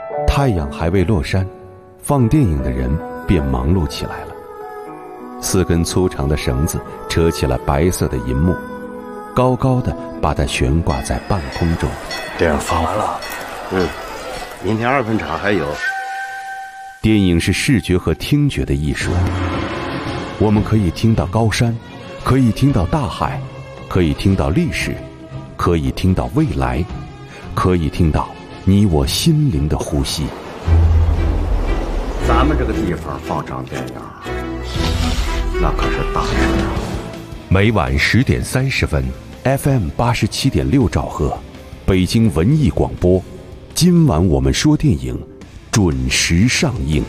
太阳还未落山，放电影的人便忙碌起来了。4根粗长的绳子扯起了白色的银幕，高高的把它悬挂在半空中。 电影放完了，明天2分场还有。 电影是视觉和听觉的艺术，我们可以听到高山，可以听到大海，可以听到历史，可以听到未来，可以听到你我心灵的呼吸。 咱们这个地方放场电影，那可是大事啊！ 每晚10点30分 ，FM 87.6兆赫，北京文艺广播。今晚我们说电影，准时上映。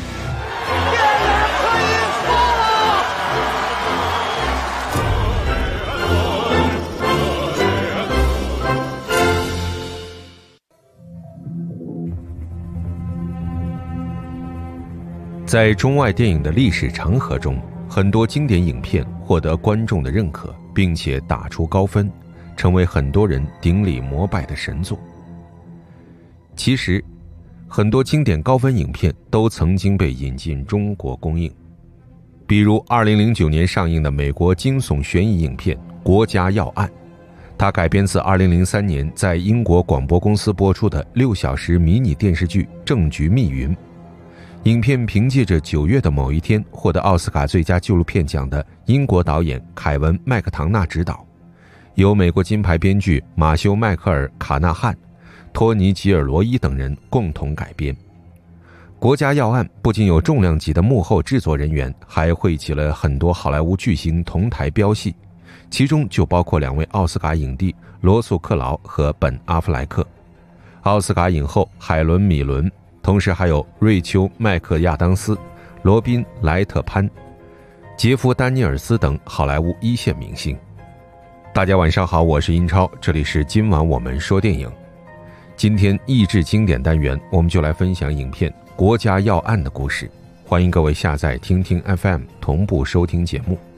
在中外电影的历史长河中，很多经典影片获得观众的认可，并且打出高分，成为很多人顶礼膜拜的神作。其实，很多经典高分影片都曾经被引进中国公映，比如2009年上映的美国惊悚悬疑影片《国家要案》，它改编自2003年在英国广播公司播出的6小时迷你电视剧《证据密云》。影片凭借着9月的某一天获得奥斯卡最佳纪录片奖的英国导演凯文·麦克唐纳执导，由美国金牌编剧马修·迈克尔·卡纳汉、托尼·吉尔罗伊等人共同改编。国家要案不仅有重量级的幕后制作人员，还汇集了很多好莱坞巨星同台飙戏，其中就包括2位奥斯卡影帝罗素·克劳和本·阿弗莱克，奥斯卡影后海伦·米伦，同时还有瑞秋·麦克亚当斯、罗宾·莱特潘、杰夫·丹尼尔斯等好莱坞一线明星。大家晚上好，我是英超，这里是今晚我们说电影。今天益智经典单元，我们就来分享影片《国家要案》的故事。欢迎各位下载听听 FM 同步收听节目。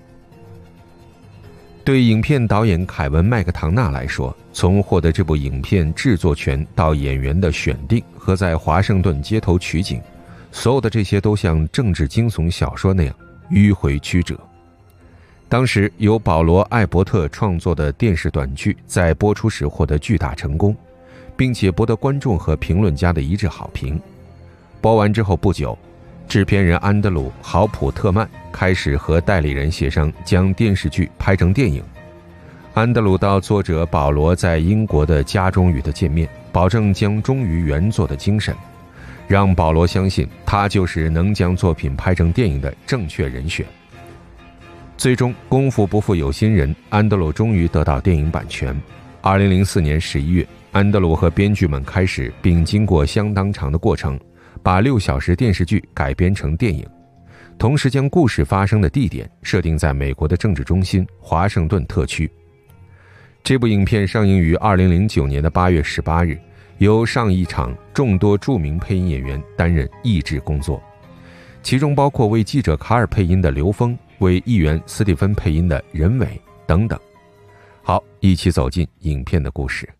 对影片导演凯文·麦克唐纳来说，从获得这部影片制作权到演员的选定和在华盛顿街头取景，所有的这些都像政治惊悚小说那样迂回曲折。当时由保罗·艾伯特创作的电视短剧在播出时获得巨大成功，并且博得观众和评论家的一致好评。播完之后不久，制片人安德鲁·豪普特曼开始和代理人协商将电视剧拍成电影。安德鲁到作者保罗在英国的家中与他见面，保证将忠于原作的精神，让保罗相信他就是能将作品拍成电影的正确人选。最终功夫不负有心人，安德鲁终于得到电影版权。2004年11月，安德鲁和编剧们开始并经过相当长的过程，把6小时电视剧改编成电影，同时将故事发生的地点设定在美国的政治中心华盛顿特区。这部影片上映于2009年的8月18日，由上一场众多著名配音演员担任译制工作，其中包括为记者卡尔配音的刘峰，为议员斯蒂芬配音的任伟等等。好，一起走进影片的故事。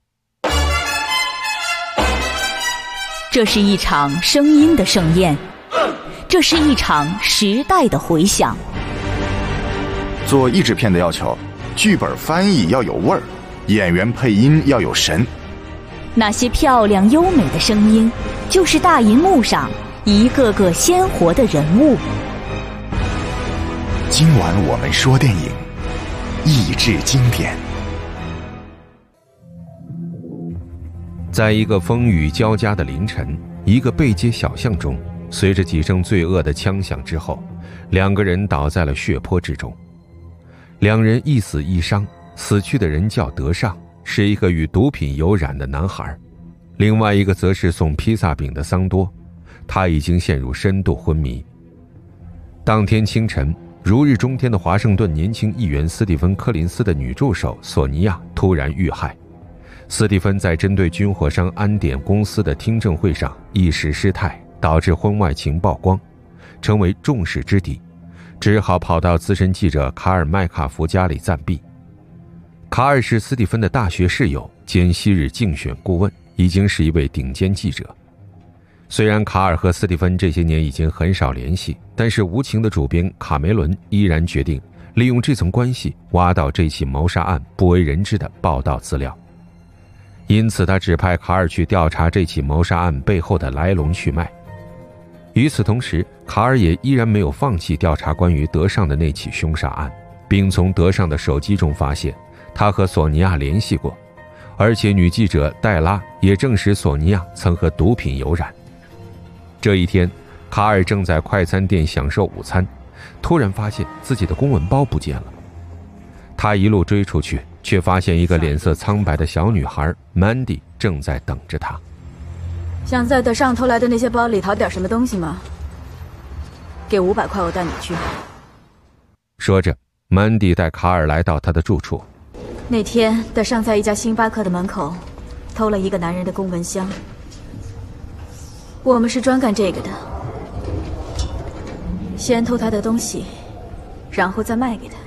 这是一场声音的盛宴，这是一场时代的回响。 做译制片的要求，剧本翻译要有味儿，演员配音要有神。 那些漂亮优美的声音，就是大银幕上一个个鲜活的人物。 今晚我们说电影，译制经典。 在一个风雨交加的凌晨，一个背街小巷中，随着几声罪恶的枪响之后，2个人倒在了血泊之中。2人一死一伤，死去的人叫德尚，是一个与毒品有染的男孩；另外一个则是送披萨饼的桑多，他已经陷入深度昏迷。当天清晨，如日中天的华盛顿年轻议员斯蒂芬·柯林斯的女助手索尼娅突然遇害。斯蒂芬在针对军火商安典公司的听证会上一时失态，导致婚外情曝光，成为众矢之的，只好跑到资深记者卡尔·麦卡福家里暂避。卡尔是斯蒂芬的大学室友兼昔日竞选顾问，已经是一位顶尖记者。 虽然卡尔和斯蒂芬这些年已经很少联系，但是无情的主编卡梅伦依然决定利用这层关系挖到这起谋杀案不为人知的报道资料。因此他指派卡尔去调查这起谋杀案背后的来龙去脉。与此同时，卡尔也依然没有放弃调查关于德尚的那起凶杀案，并从德尚的手机中发现他和索尼娅联系过，而且女记者黛拉也证实索尼娅曾和毒品有染。这一天，卡尔正在快餐店享受午餐，突然发现自己的公文包不见了。他一路追出去，却发现一个脸色苍白的小女孩 Mandy 正在等着他。 想在德尚偷来的那些包里淘点什么东西吗？给500块，我带你去。 说着，Mandy 带卡尔来到他的住处。 那天，德尚在一家星巴克的门口偷了一个男人的公文箱。我们是专干这个的，先偷他的东西，然后再卖给他。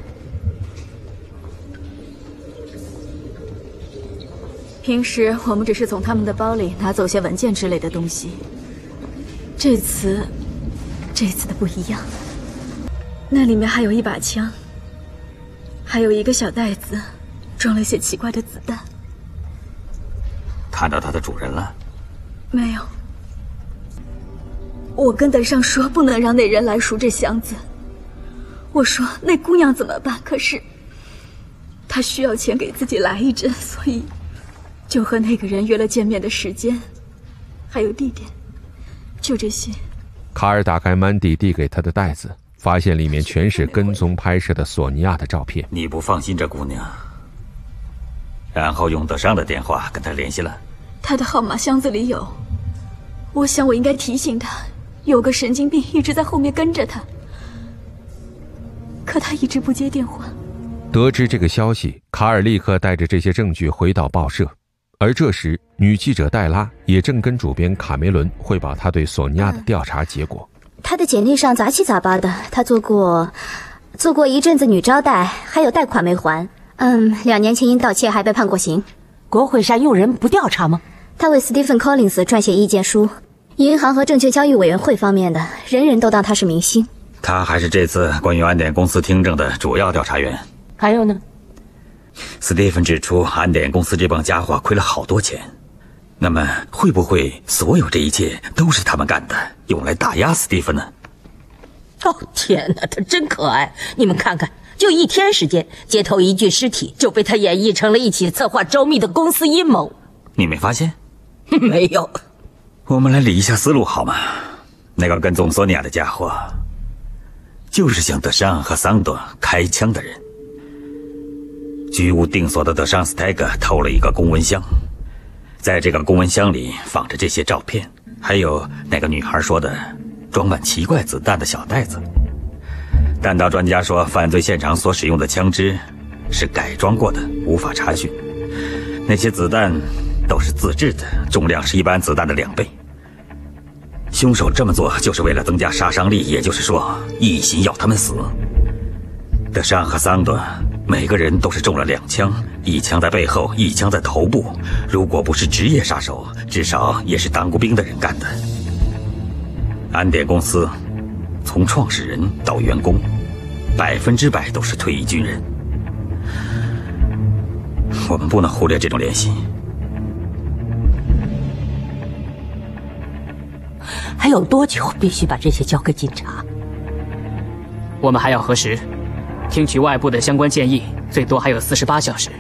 平时我们只是从他们的包里拿走些文件之类的东西，这次的不一样，那里面还有一把枪，还有一个小袋子，装了些奇怪的子弹。 看到它的主人了？ 没有。我跟德尚说不能让那人来赎这箱子，我说那姑娘怎么办？可是她需要钱给自己来一针，所以就和那个人约了见面的时间，还有地点，就这些。 卡尔打开曼迪递给他的袋子，发现里面全是跟踪拍摄的索尼娅的照片。 你不放心这姑娘，然后用德尚的电话跟她联系了。 她的号码箱子里有，我想我应该提醒她，有个神经病一直在后面跟着她，可她一直不接电话。 得知这个消息，卡尔立刻带着这些证据回到报社，而这时女记者黛拉也正跟主编卡梅伦汇报她对索尼娅的调查结果。 她的简历上杂七杂八的，她做过一阵子女招待，还有贷款没还。2年前因盗窃还被判过刑。 国会山用人不调查吗？ 她为 Stephen Collins 撰写意见书，银行和证券交易委员会方面的，人人都当她是明星。 她还是这次关于安典公司听证的主要调查员。 还有呢？ 斯蒂芬指出，安典公司这帮家伙亏了好多钱。那么，会不会所有这一切都是他们干的，用来打压斯蒂芬呢？ 哦，天哪，他真可爱！你们看看，就1天时间，街头一具尸体就被他演绎成了一起策划周密的公司阴谋。 你没发现？ 没有。 我们来理一下思路好吗？那个跟踪索尼娅的家伙，就是向德尚和桑多开枪的人。居无定所的德尚斯泰格偷了一个公文箱，在这个公文箱里放着这些照片，还有那个女孩说的装满奇怪子弹的小袋子。弹道专家说，犯罪现场所使用的枪支是改装过的，无法查询。那些子弹都是自制的，重量是一般子弹的2倍。凶手这么做就是为了增加杀伤力，也就是说，一心要他们死。德尚和桑多每个人都是中了2枪，一枪在背后，一枪在头部。如果不是职业杀手，至少也是当过兵的人干的。安典公司从创始人到员工，100%都是退役军人。我们不能忽略这种联系。 还有多久必须把这些交给警察？ 我们还要核实，听取外部的相关建议，最多还有48小时。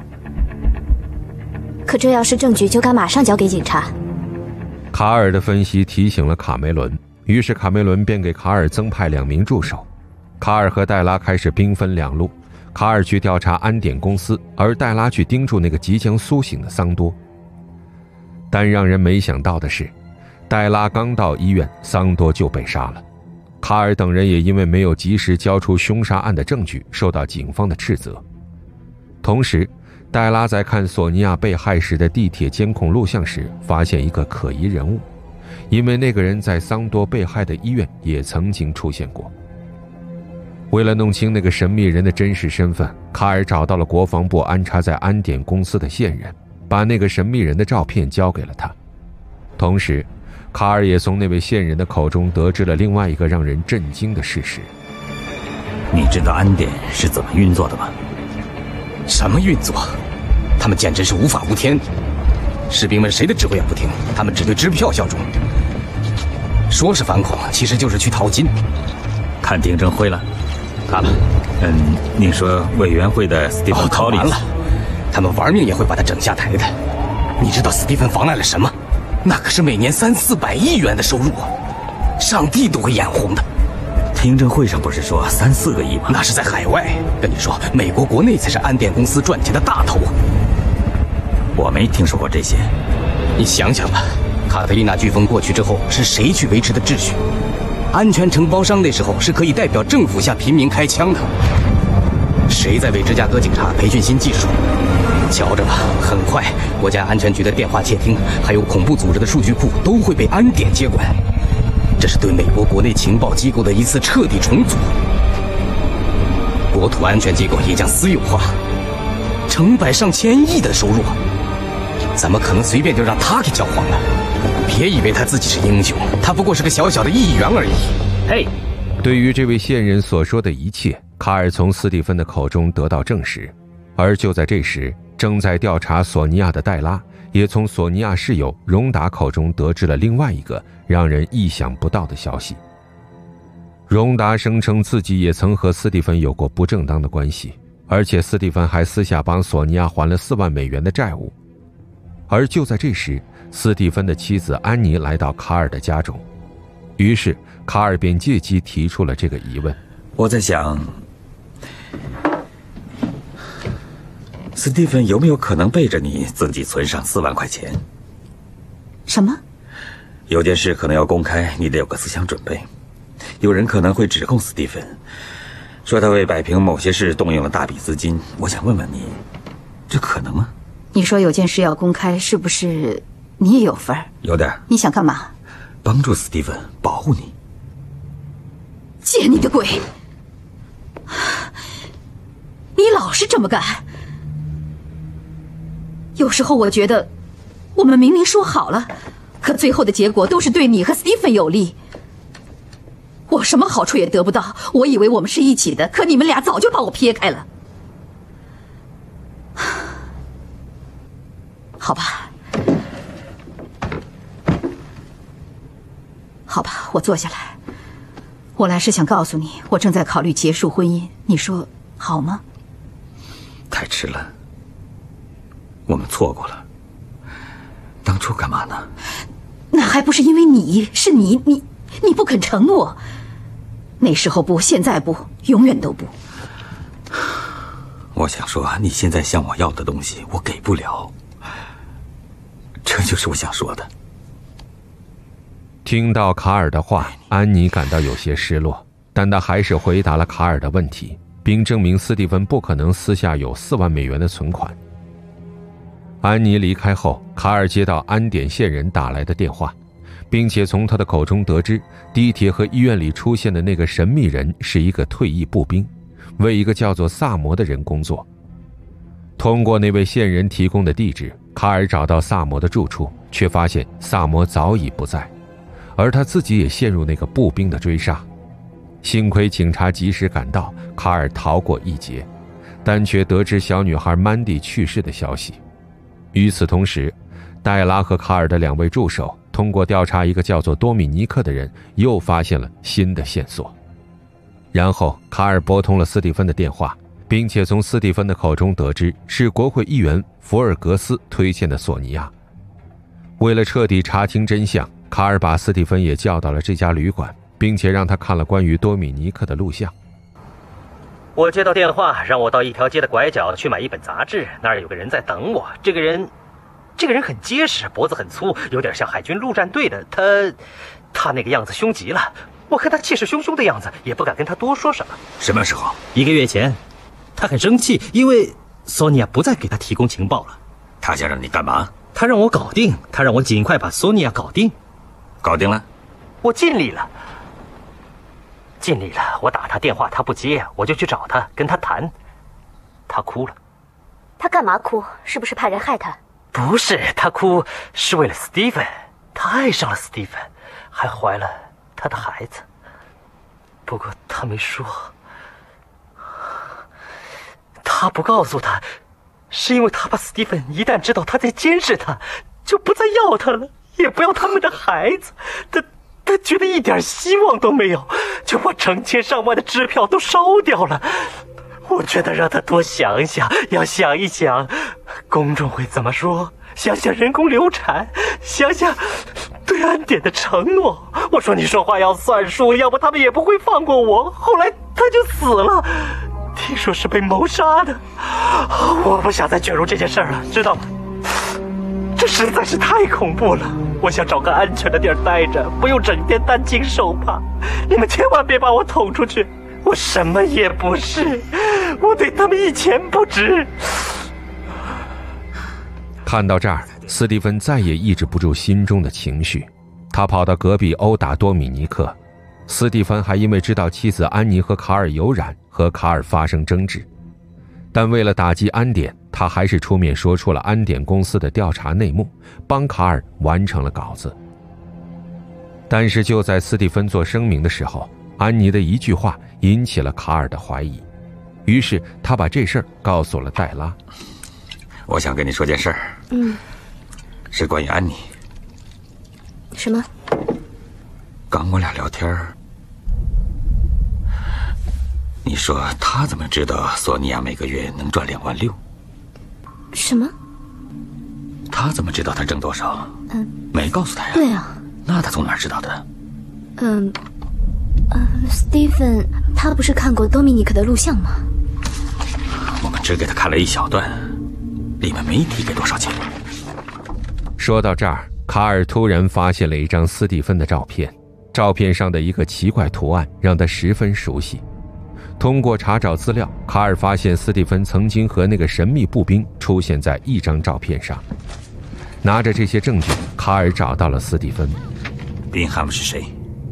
可这要是证据，就该马上交给警察。 卡尔的分析提醒了卡梅伦，于是卡梅伦便给卡尔增派2名助手。卡尔和黛拉开始兵分2路，卡尔去调查安典公司，而黛拉去盯住那个即将苏醒的桑多。但让人没想到的是，黛拉刚到医院，桑多就被杀了。卡尔等人也因为没有及时交出凶杀案的证据，受到警方的斥责。同时，黛拉在看索尼娅被害时的地铁监控录像时，发现一个可疑人物，因为那个人在桑多被害的医院也曾经出现过。为了弄清那个神秘人的真实身份，卡尔找到了国防部安插在安典公司的线人，把那个神秘人的照片交给了他。同时， 卡尔也从那位线人的口中得知了另外一个让人震惊的事实。 你知道安典是怎么运作的吗？ 什么运作？他们简直是无法无天。士兵们谁的指挥也不听，他们只对支票效忠。说是反恐，其实就是去淘金。 看听证会了？ 看了。 你说委员会的斯蒂芬·考利完了，他们玩命也会把他整下台的。你知道斯蒂芬妨碍了什么？那可是每年300-400亿元的收入啊，上帝都会眼红的。 听证会上不是说3-4个亿吗？ 那是在海外。跟你说，美国国内才是安典公司赚钱的大头啊。 我没听说过这些。 你想想吧，卡特丽娜飓风过去之后，是谁去维持的秩序？安全承包商那时候是可以代表政府向平民开枪的。谁在为芝加哥警察培训新技术？瞧着吧，很快国家安全局的电话窃听，还有恐怖组织的数据库都会被安典接管。这是对美国国内情报机构的一次彻底重组。国土安全机构也将私有化，成百上千亿的收入，怎么可能随便就让他给搅黄了？别以为他自己是英雄，他不过是个小小的议员而已。 嘿， 对于这位线人所说的一切，卡尔从斯蒂芬的口中得到证实。而就在这时，正在调查索尼娅的戴拉也从索尼娅室友荣达口中得知了另外一个让人意想不到的消息。荣达声称自己也曾和斯蒂芬有过不正当的关系，而且斯蒂芬还私下帮索尼娅还了4万美元的债务。而就在这时，斯蒂芬的妻子安妮来到卡尔的家中，于是卡尔便借机提出了这个疑问。 我在想，斯蒂芬有没有可能背着你自己存上4万块钱？ 什么？ 有件事可能要公开，你得有个思想准备。有人可能会指控斯蒂芬，说他为摆平某些事动用了大笔资金。我想问问你，这可能吗？ 你说有件事要公开，是不是你也有份儿？ 有点。 你想干嘛？ 帮助斯蒂芬，保护你。 借你的鬼！你老是这么干。有时候我觉得，我们明明说好了，可最后的结果都是对你和斯蒂芬有利。我什么好处也得不到，我以为我们是一起的，可你们俩早就把我撇开了。好吧，好吧，我坐下来。我来是想告诉你，我正在考虑结束婚姻，你说好吗？ 太迟了，我们错过了。当初干嘛呢？ 那还不是因为你是你不肯承诺。那时候不，现在不，永远都不。 我想说，你现在向我要的东西，我给不了。这就是我想说的。 听到卡尔的话，安妮感到有些失落，但她还是回答了卡尔的问题，并证明斯蒂芬不可能私下有4万美元的存款。安妮离开后，卡尔接到安典线人打来的电话，并且从他的口中得知，地铁和医院里出现的那个神秘人是一个退役步兵，为一个叫做萨摩的人工作。通过那位线人提供的地址，卡尔找到萨摩的住处，却发现萨摩早已不在，而他自己也陷入那个步兵的追杀。幸亏警察及时赶到，卡尔逃过一劫，但却得知小女孩曼蒂去世的消息。与此同时，戴拉和卡尔的2位助手通过调查一个叫做多米尼克的人，又发现了新的线索。然后卡尔拨通了斯蒂芬的电话，并且从斯蒂芬的口中得知是国会议员福尔格斯推荐的索尼娅。为了彻底查清真相，卡尔把斯蒂芬也叫到了这家旅馆，并且让他看了关于多米尼克的录像。 我接到电话，让我到一条街的拐角去买一本杂志，那儿有个人在等我。这个人很结实，脖子很粗，有点像海军陆战队的。他那个样子凶极了，我看他气势汹汹的样子，也不敢跟他多说什么。 什么时候 ？1个月前。他很生气，因为索尼娅不再给他提供情报了。 他想让你干嘛？ 他让我搞定，他让我尽快把索尼娅搞定。 搞定了？ 我尽力了。我打他电话他不接，我就去找他跟他谈。他哭了。 他干嘛哭？是不是怕人害他？ 不是，他哭是为了斯蒂芬。 她爱上了斯蒂芬，还怀了他的孩子。不过她没说，她不告诉他，是因为她怕斯蒂芬一旦知道他在监视他，就不再要他了，也不要他们的孩子。他觉得一点希望都没有，就把成千上万的支票都烧掉了。我觉得让他多想想，要想一想公众会怎么说，想想人工流产，想想对安典的承诺。我说你说话要算数，要不他们也不会放过我。后来他就死了，听说是被谋杀的。我不想再卷入这件事了，知道吗？这实在是太恐怖了。我想找个安全的地儿待着，不用整天担惊受怕。你们千万别把我捅出去，我什么也不是，我对他们一钱不值。 看到这儿，斯蒂芬再也抑制不住心中的情绪，他跑到隔壁殴打多米尼克。斯蒂芬还因为知道妻子安妮和卡尔有染，和卡尔发生争执，但为了打击安典，他还是出面说出了安典公司的调查内幕，帮卡尔完成了稿子。但是就在斯蒂芬做声明的时候，安妮的一句话引起了卡尔的怀疑，于是他把这事儿告诉了黛拉。 我想跟你说件事儿，是关于安妮。 什么？ 刚我俩聊天，你说他怎么知道索尼娅每个月能赚2万6？ 什么？ 他怎么知道他挣多少？没告诉他呀。 对啊。 那他从哪儿知道的？ 斯蒂芬，他不是看过多米尼克的录像吗？ 我们只给他看了一小段，里面没提给多少钱。 说到这儿，卡尔突然发现了一张斯蒂芬的照片，照片上的一个奇怪图案让他十分熟悉。通过查找资料，卡尔发现斯蒂芬曾经和那个神秘步兵出现在一张照片上。拿着这些证据，卡尔找到了斯蒂芬。 宾汉姆是谁？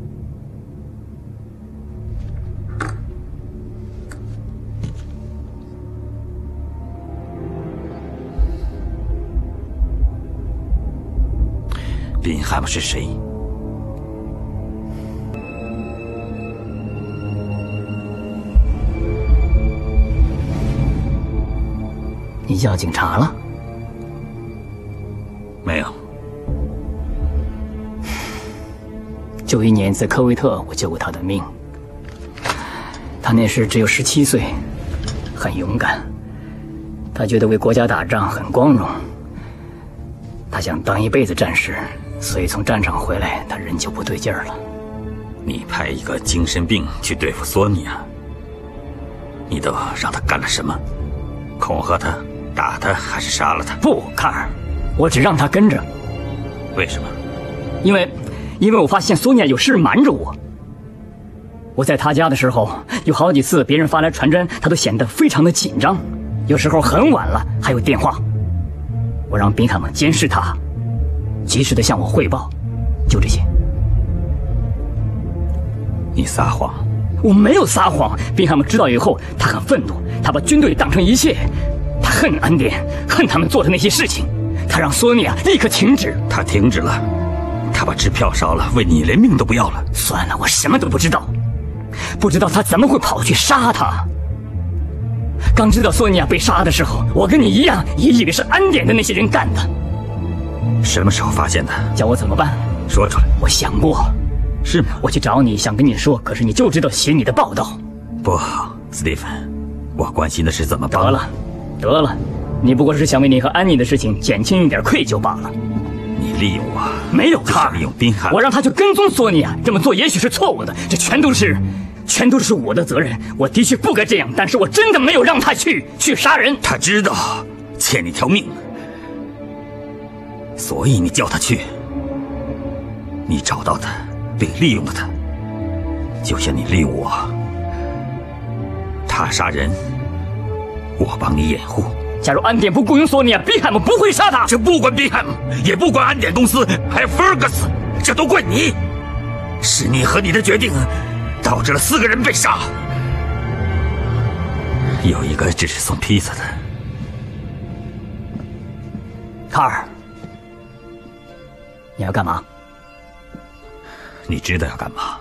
宾汉姆是谁？ 你叫警察了？ 没有。 91年在科威特，我救过他的命。他那时只有17岁，很勇敢。他觉得为国家打仗很光荣。他想当一辈子战士，所以从战场回来，他人就不对劲儿了。 你派一个精神病去对付索尼娅，你都让他干了什么？恐吓他、打他，还是杀了他？ 不，卡尔，我只让他跟着。 为什么？ 因为我发现索尼娅有事瞒着我。我在他家的时候，有好几次别人发来传真，他都显得非常的紧张，有时候很晚了还有电话。我让宾汉姆监视他，及时的向我汇报，就这些。 你撒谎？ 我没有撒谎。宾汉姆知道以后，他很愤怒，他把军队当成一切，他恨安典，恨他们做的那些事情，他让索尼娅立刻停止。 他停止了，他把支票烧了，为你连命都不要了。 算了，我什么都不知道，不知道他怎么会跑去杀他。刚知道索尼娅被杀的时候，我跟你一样，也以为是安典的那些人干的。 什么时候发现的？ 叫我怎么办？ 说出来。 我想过。 是吗？ 我去找你，想跟你说，可是你就知道写你的报道。 不好，斯蒂芬，我关心的是怎么帮。 得了，你不过是想为你和安妮的事情减轻一点愧疚罢了。 你利用我？ 没有，卡尔， 利用宾汉。 我让他去跟踪索尼娅，这么做也许是错误的，这全都是我的责任。我的确不该这样，但是我真的没有让他去杀人。 他知道欠你条命，所以你叫他去。你找到他，并利用了他，就像你利用我。他杀人，我帮你掩护。 假如安典不雇佣索尼娅，宾汉姆不会杀他。 这不关宾汉姆，也不关安典公司，还有 Fergus， 这都怪你。是你和你的决定，导致了4个人被杀。有一个只是送披萨的。 卡尔，你要干嘛？ 你知道要干嘛？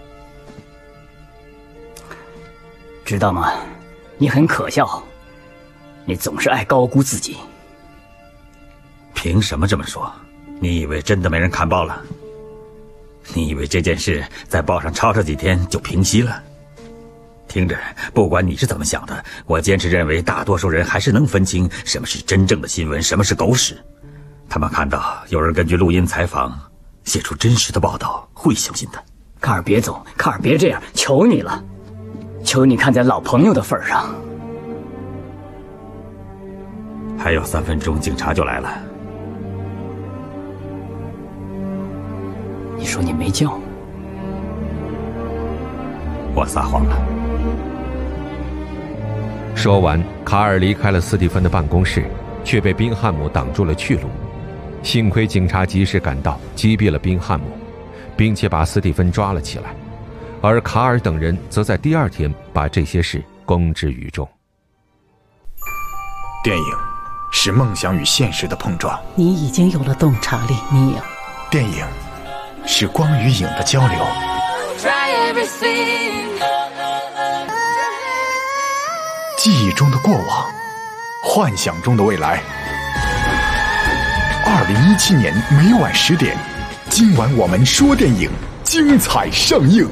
知道吗？你很可笑，你总是爱高估自己。 凭什么这么说？你以为真的没人看报了？你以为这件事在报上吵吵几天就平息了？听着，不管你是怎么想的，我坚持认为大多数人还是能分清什么是真正的新闻，什么是狗屎。他们看到有人根据录音采访写出真实的报道，会相信的。 卡尔别走，卡尔别这样，求你了，求你看在老朋友的份上。 还有3分钟，警察就来了。 你说你没叫？ 我撒谎了。 说完，卡尔离开了斯蒂芬的办公室，却被宾汉姆挡住了去路。幸亏警察及时赶到，击毙了宾汉姆，并且把斯蒂芬抓了起来。而卡尔等人则在第2天把这些事公之于众。 电影是梦想与现实的碰撞， 你已经有了洞察力，尼尔。 电影是光与影的交流。记忆中的过往，幻想中的未来。2017年每晚10点，今晚我们说电影，精彩上映。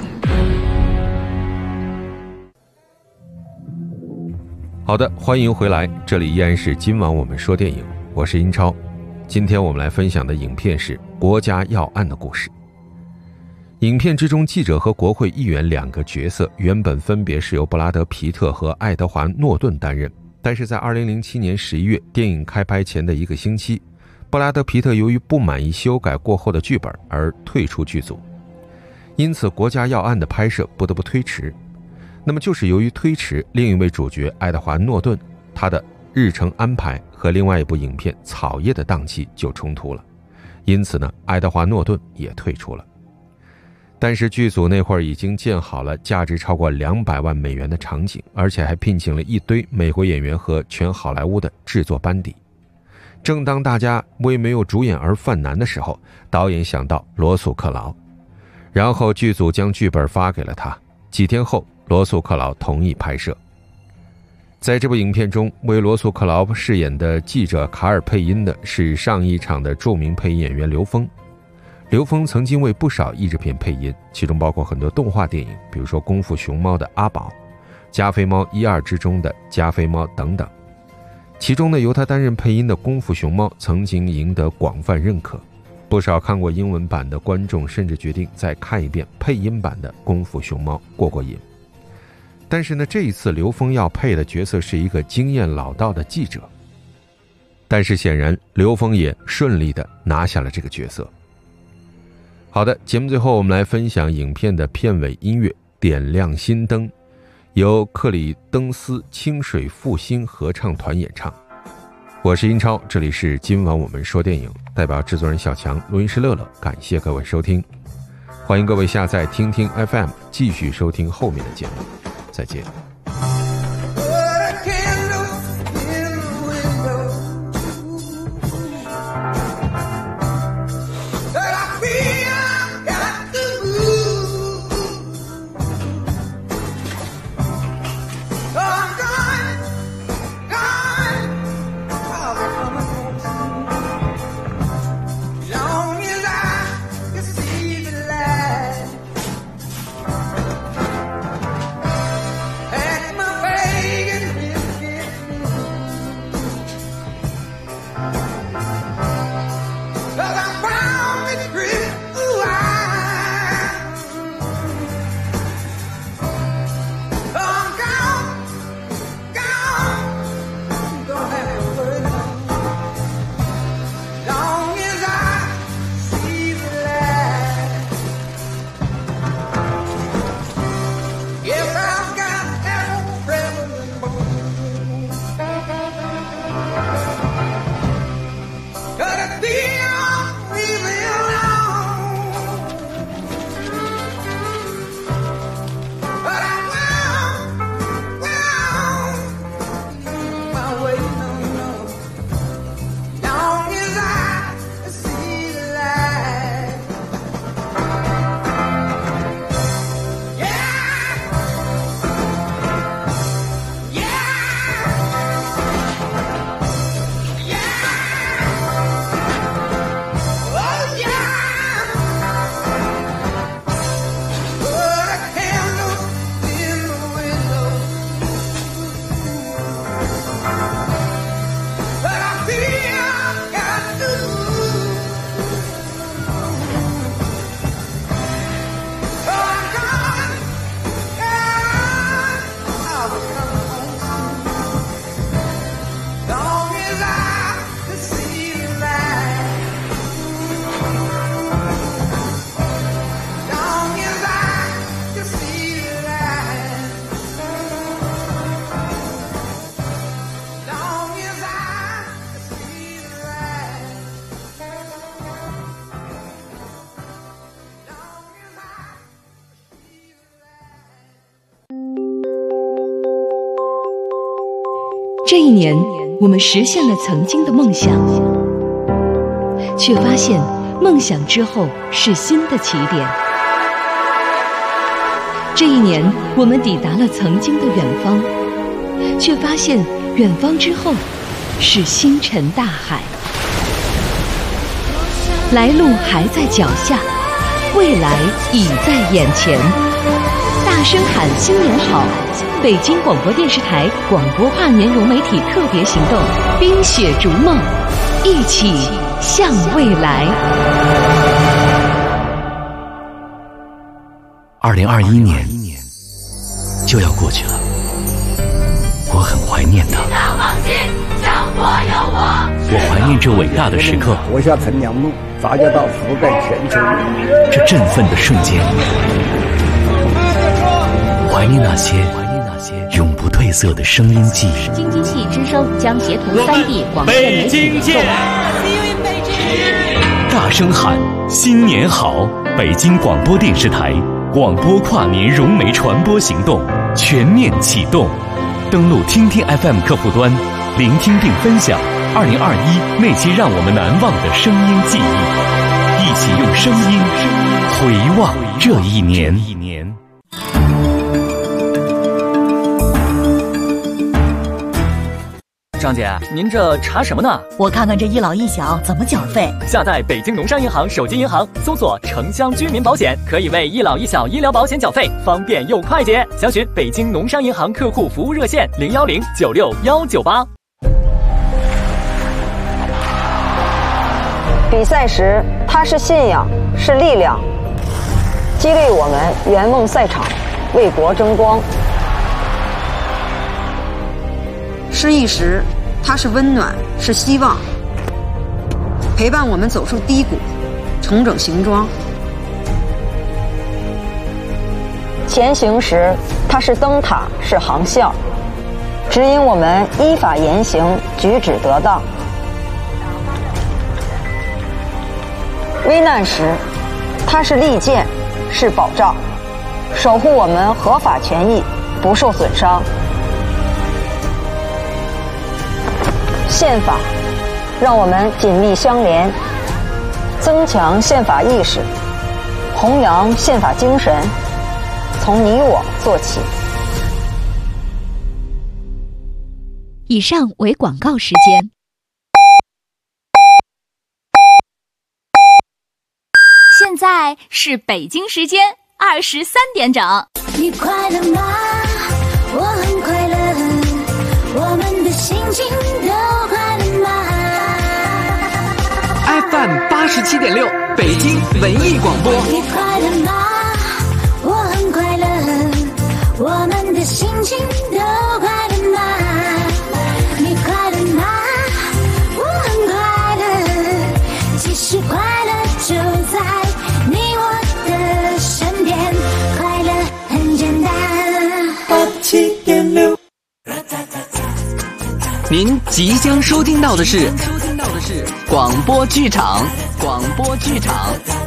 好的，欢迎回来，这里依然是今晚我们说电影，我是英超。今天我们来分享的影片是《国家要案的故事》。影片之中，记者和国会议员2个角色原本分别是由布拉德·皮特和爱德华·诺顿担任，但是在2007年11月电影开拍前的1个星期，布拉德·皮特由于不满意修改过后的剧本而退出剧组，因此《国家要案》的拍摄不得不推迟。那么就是由于推迟，另一位主角爱德华·诺顿他的日程安排和另外一部影片《草叶》的档期就冲突了，因此呢，爱德华·诺顿也退出了。但是剧组那会儿已经建好了价值超过200万美元的场景，而且还聘请了一堆美国演员和全好莱坞的制作班底。正当大家为没有主演而犯难的时候，导演想到罗素克劳，然后剧组将剧本发给了他。几天后，罗素克劳同意拍摄。在这部影片中，为罗素克劳饰演的记者卡尔配音的是上一场的著名配音演员刘峰。刘峰曾经为不少译制片配音，其中包括很多动画电影，比如说《功夫熊猫》的阿宝，《加菲猫1、2》之中的加菲猫等等。其中呢，由他担任配音的《功夫熊猫》曾经赢得广泛认可，不少看过英文版的观众甚至决定再看一遍配音版的《功夫熊猫》过过瘾。但是呢，这一次刘峰要配的角色是一个经验老道的记者，但是显然刘峰也顺利地拿下了这个角色。好的，节目最后我们来分享影片的片尾音乐《点亮心灯》，由克里登斯清水复兴合唱团演唱。我是英超，这里是今晚我们说电影，代表制作人小强，录音师乐乐，感谢各位收听，欢迎各位下载听听 FM 继续收听后面的节目，再见。 Hey 这一年，我们实现了曾经的梦想，却发现梦想之后是新的起点。这一年，我们抵达了曾经的远方，却发现远方之后是星辰大海。来路还在脚下，未来已在眼前。大声喊新年好！北京广播电视台广播跨年融媒体特别行动，冰雪逐梦，一起向未来。 2021年就要过去了，我很怀念它。我怀念这伟大的时刻， 活下乘凉路，杂交道覆盖全球， 这振奋的瞬间，怀念那些永不褪色的声音记忆。 京津冀之声将协同3D 广电媒体活动， 大声喊新年好！北京广播电视台广播跨年融媒传播行动全面启动，登录听听 FM 客户端，聆听并分享2021那些让我们难忘的声音记忆，一起用声音回望这一年。 张姐，您这查什么呢？ 我看看这一老一小怎么缴费。 下载北京农商银行手机银行，搜索城乡居民保险，可以为一老一小医疗保险缴费，方便又快捷。详询北京农商银行客户服务热线010961198。 比赛时，它是信仰，是力量，激励我们圆梦赛场，为国争光。 失意时，它是温暖，是希望，陪伴我们走出低谷，重整行装。 前行时，它是灯塔，是航校，指引我们依法言行，举止得当。危难时，它是利剑，是保障，守护我们合法权益不受损伤。宪法让我们紧密相连，增强宪法意识，弘扬宪法精神，从你我做起。 以上为广告时间。现在是北京时间23点整。 你快乐吗？我很快乐，我们的心情都快乐吗 ？FM 87.6，北京文艺广播。 你快乐吗？我很快乐，我们的心情都快乐吗？你快乐吗？我很快乐，其实快乐就在你我的身边，快乐很简单。87.6。 您即将收听到的是广播剧场。